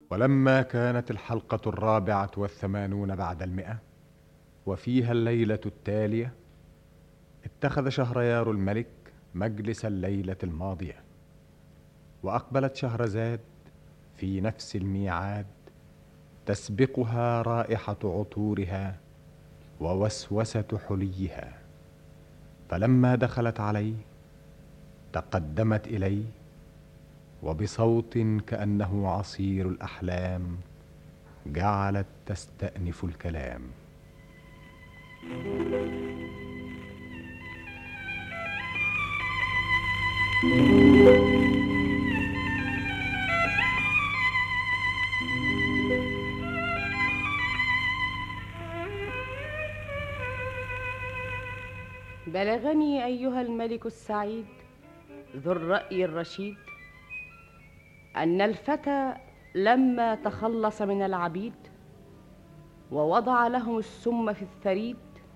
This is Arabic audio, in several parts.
ولما كانت الحلقة 84 بعد 100 وفيها الليلة التالية، اتخذ شهريار الملك مجلس الليلة الماضية، وأقبلت شهرزاد في نفس الميعاد تسبقها رائحة عطورها ووسوسة حليها. فلما دخلت عليه تقدمت إليه، وبصوت كأنه عصير الأحلام جعلت تستأنف الكلام. بلغني أيها الملك السعيد ذو الرأي الرشيد أن الفتى لما تخلص من العبيد ووضع لهم السم في الثريد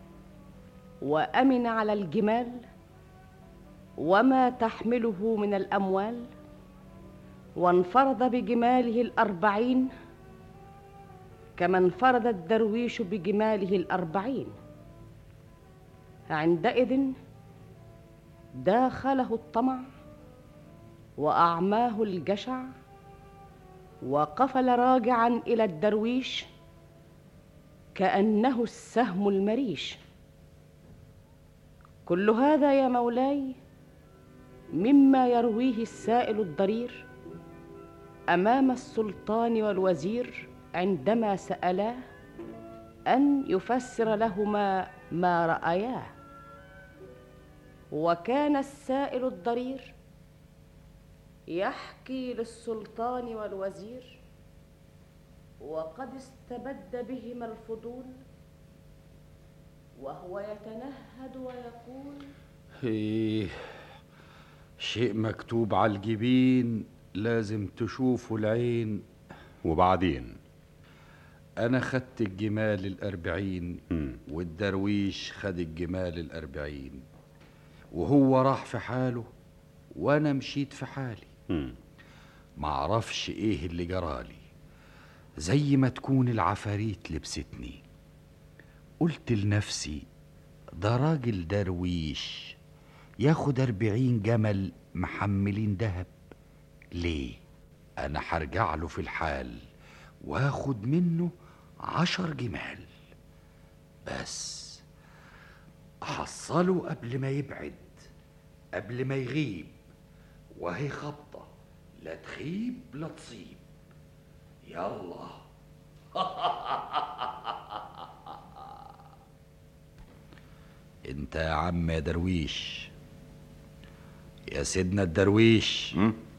وأمن على الجمال وما تحمله من الأموال، وانفرد بجماله 40 كما انفرد الدرويش بجماله 40. عندئذ داخله الطمع وأعماه الجشع، وقفل راجعا إلى الدرويش كأنه السهم المريش. كل هذا يا مولاي مما يرويه السائل الضرير أمام السلطان والوزير عندما سألاه أن يفسر لهما ما رأياه. وكان السائل الضرير يحكي للسلطان والوزير وقد استبد بهما الفضول، وهو يتنهد ويقول: إيه، شيء مكتوب على الجبين لازم تشوفه العين. وبعدين أنا خدت الجمال 40 والدرويش خد الجمال 40، وهو راح في حاله وأنا مشيت في حالي. معرفش إيه اللي جرالي، زي ما تكون العفاريت لبستني. قلت لنفسي ده راجل درويش ياخد 40 جمل محملين دهب ليه؟ أنا هرجع له في الحال واخد منه 10 جمال بس، أحصله قبل ما يبعد، قبل ما يغيب، وهي خبطة لا تخيب لا تصيب. يلا انت يا عم يا درويش، يا سيدنا الدرويش.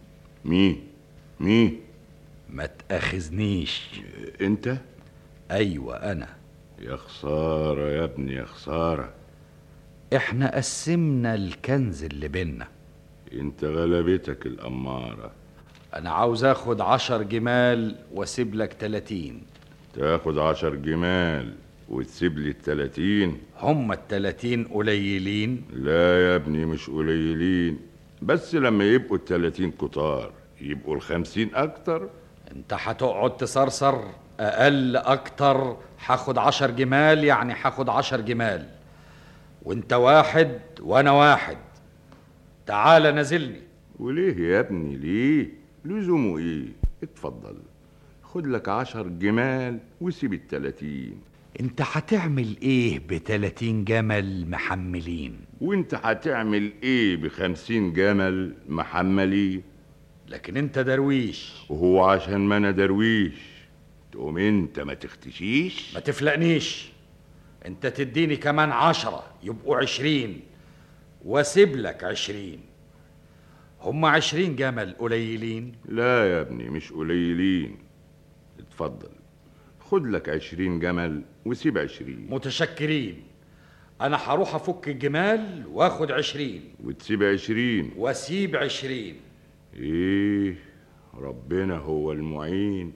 مين؟ ما تأخذنيش. انت؟ ايوه انا. يا خسارة يا ابني يا خسارة. احنا قسمنا الكنز اللي بينا. انت غلبتك الأمارة. انا عاوز اخد 10 جمال واسيب لك 30. تاخد 10 جمال وتسيب لي 30؟ هم 30 قليلين؟ لا يا ابني مش قليلين، بس لما يبقوا 30 كتار يبقوا 50 اكتر. انت هتقعد تصرصر اقل اكتر. هاخد 10 جمال يعني هاخد 10 جمال، وانت واحد وانا واحد. تعال نزلني. وليه يا ابني ليه؟ لزومه ايه؟ اتفضل خد لك 10 جمال وسيب 30. انت هتعمل ايه ب30 جمل محملين؟ وانت هتعمل ايه ب50 جمل محملين؟ لكن انت درويش. وهو عشان ما انا درويش تقوم انت ما تختشيش؟ ما تفلقنيش. انت تديني كمان 10 يبقوا 20، واسيب لك 20. هم 20 جمل قليلين؟ لا يا ابني مش قليلين. اتفضل خد لك 20 جمل وسيب 20. متشكرين. انا هروح افك الجمال واخد 20 وتسيب 20 واسيب 20. ايه، ربنا هو المعين.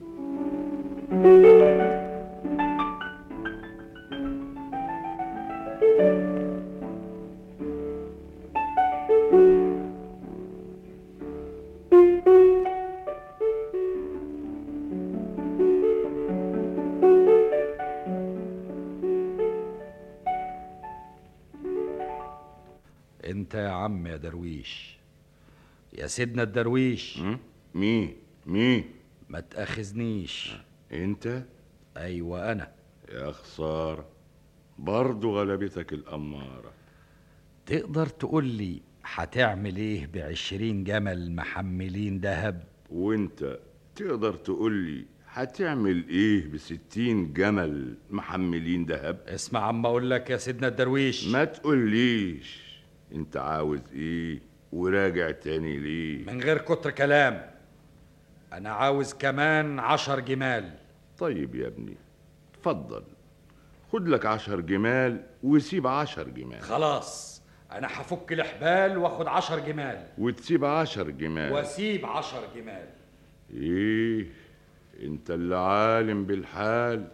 انت يا عم يا درويش، يا سيدنا الدرويش. مين ما تأخذنيش. انت؟ ايوه انا. يا خسارة، برضو غلبتك الأمارة. تقدر تقول لي هتعمل ايه ب20 جمل محملين دهب؟ وانت تقدر تقول لي هتعمل ايه ب60 جمل محملين دهب؟ اسمع عم اقول لك يا سيدنا الدرويش. ما تقوليش انت عاوز ايه وراجع تاني ليه؟ من غير كتر كلام، انا عاوز كمان 10 جمال. طيب يا ابني، اتفضل، خد لك 10 جمال وسيب 10 جمال. خلاص، انا هفك الحبال واخد 10 جمال وتسيب 10 جمال واسيب 10 جمال. ايه، انت اللي عالم بالحال.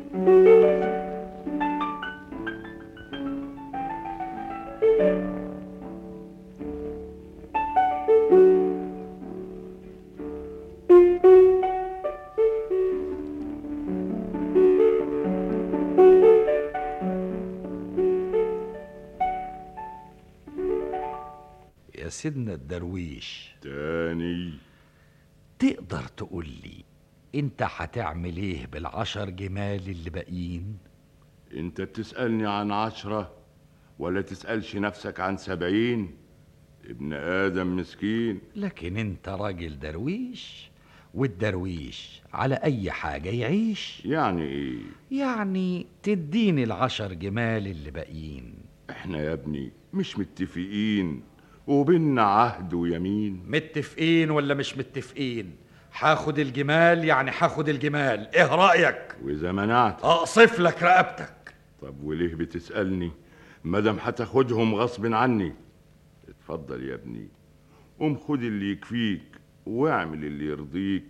يا سيدنا الدرويش، تاني، تقدر تقول لي انت هتعمل ايه بال10 جمال اللي باقيين؟ انت بتسألني عن 10 ولا تسألش نفسك عن 70؟ ابن آدم مسكين. لكن انت راجل درويش، والدرويش على اي حاجة يعيش. يعني ايه؟ يعني تديني ال10 جمال اللي باقيين. احنا يا ابني مش متفقين وبيننا عهد ويمين؟ متفقين ولا مش متفقين، هاخد الجمال يعني هاخد الجمال. ايه رأيك؟ واذا منعت اقصف لك رقبتك. طب وليه بتسألني مادام هتاخدهم غصب عني؟ اتفضل يا ابني، قوم خد اللي يكفيك واعمل اللي يرضيك.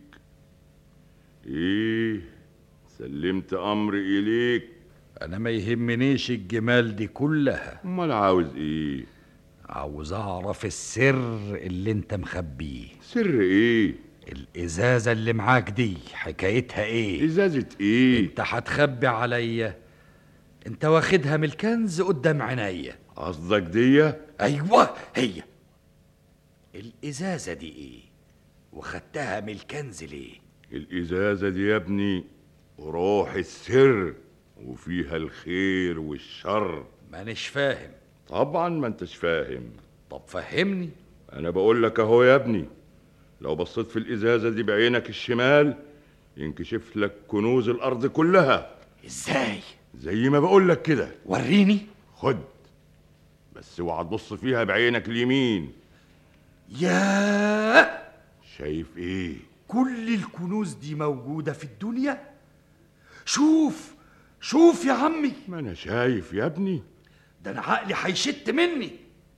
ايه، سلمت امري اليك؟ انا ما يهمنيش الجمال دي كلها. امال عاوز ايه؟ عاوز اعرف السر اللي انت مخبيه. سر ايه؟ الازازة اللي معاك دي حكايتها ايه؟ ازازة ايه؟ انت هتخبي عليا؟ انت واخدها من الكنز قدام عينيا. قصدك دي؟ ايوه هي. الازازة دي ايه وخدتها من الكنز ليه؟ الازازة دي يا ابني روح السر، وفيها الخير والشر. مانيش فاهم. طبعا ما انتش فاهم. طب فهمني. انا بقول لك اهو يا ابني، لو بصيت في الازازة دي بعينك الشمال ينكشف لك كنوز الارض كلها. ازاي؟ زي ما بقول لك كده. وريني. خد، بس اوعى تبص فيها بعينك اليمين. ياه، شايف ايه؟ كل الكنوز دي موجودة في الدنيا؟ شوف شوف يا عمي. ما انا شايف يا ابني. ده انا عقلي هيشت مني.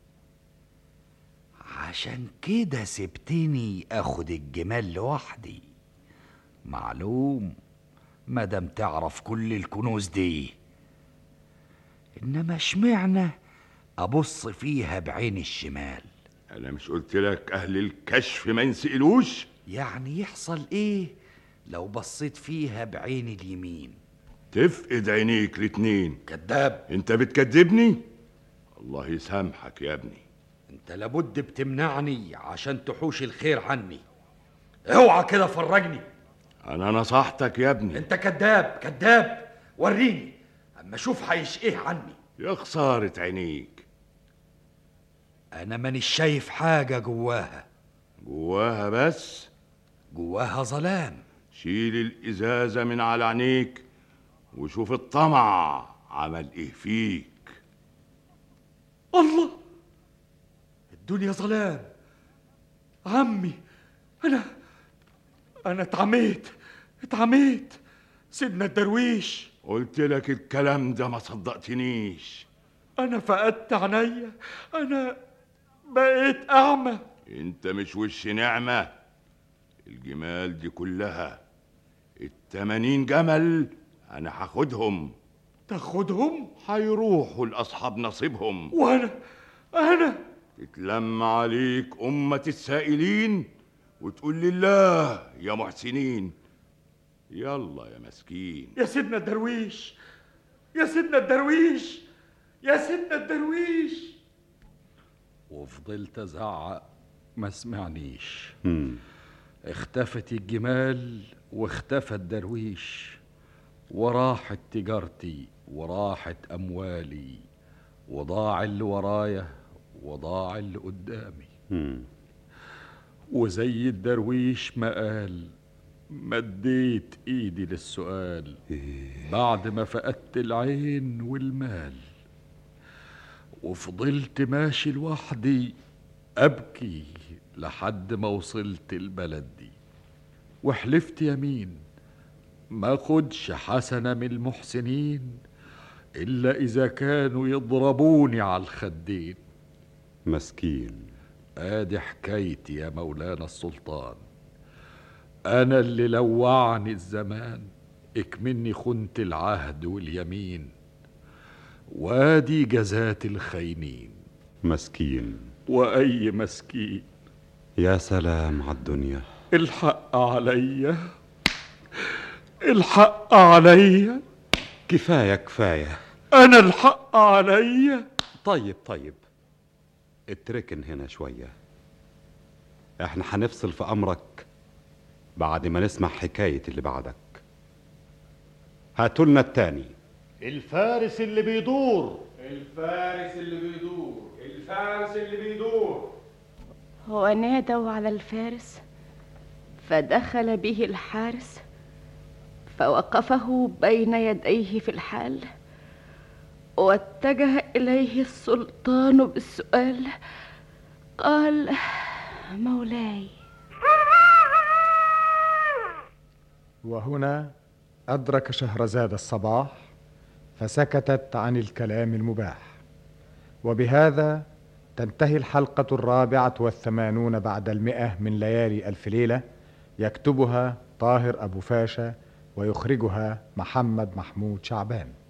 عشان كده سبتني اخد الجمال لوحدي. معلوم، مادام تعرف كل الكنوز دي. انما اشمعنى ابص فيها بعين الشمال؟ انا مش قلت لك اهل الكشف ما ينسألوش؟ يعني يحصل ايه لو بصيت فيها بعين اليمين؟ تفقد عينيك الاتنين. كذاب. انت بتكذبني؟ الله يسامحك يا ابني. انت لابد بتمنعني عشان تحوش الخير عني. اوعى كده فرجني. انا نصحتك يا ابني. انت كذاب كذاب. وريني اما اشوف هيش ايه عني. يا خسارة عينيك. انا مانيش شايف حاجة جواها. جواها بس؟ جواها ظلام. شيل الازازة من على عينيك وشوف الطمع عمل ايه فيك. الله، الدنيا ظلام. عمي، انا اتعميت. سيدنا الدرويش، قلت لك الكلام ده ما صدقتنيش. انا فقدت عينيا، انا بقيت اعمى. انت مش وش نعمة. الجمال دي كلها 80 جمل انا هاخدهم. تاخدهم؟ هيروحوا لاصحاب نصيبهم. وانا تتلم عليك امة السائلين وتقول لله يا محسنين. يلا يا مسكين. يا سيدنا الدرويش، يا سيدنا الدرويش، يا سيدنا الدرويش. وفضلت ازعق ما سمعنيش. مم. اختفت الجمال واختفى الدرويش، وراحت تجارتي وراحت أموالي، وضاع اللي ورايا وضاع اللي قدامي. مم. وزي الدرويش ما قال مديت ايدي للسؤال بعد ما فقدت العين والمال، وفضلت ماشي لوحدي أبكي لحد ما وصلت البلد دي، وحلفت يمين ما خدش حسنة من المحسنين إلا إذا كانوا يضربوني على الخدين. مسكين. آدي حكايتي يا مولانا السلطان، أنا اللي لوعني الزمان اكمني خنت العهد واليمين، وادي جزات الخاينين. مسكين. وأي مسكين. يا سلام على الدنيا. الحق عليا، الحق عليا. كفاية كفاية. أنا الحق عليا. طيب اتركن هنا شوية، احنا هنفصل في أمرك بعد ما نسمع حكاية اللي بعدك. هاتولنا التاني. الفارس اللي بيدور. الفارس اللي بيدور، الفارس اللي بيدور. ونادوا على الفارس فدخل به الحارس فوقفه بين يديه في الحال، واتجه إليه السلطان بالسؤال. قال: مولاي. وهنا أدرك شهرزاد الصباح فسكتت عن الكلام المباح. وبهذا تنتهي الحلقة 84 بعد 100 من ليالي ألف ليلة، يكتبها طاهر أبو فاشا ويخرجها محمد محمود شعبان.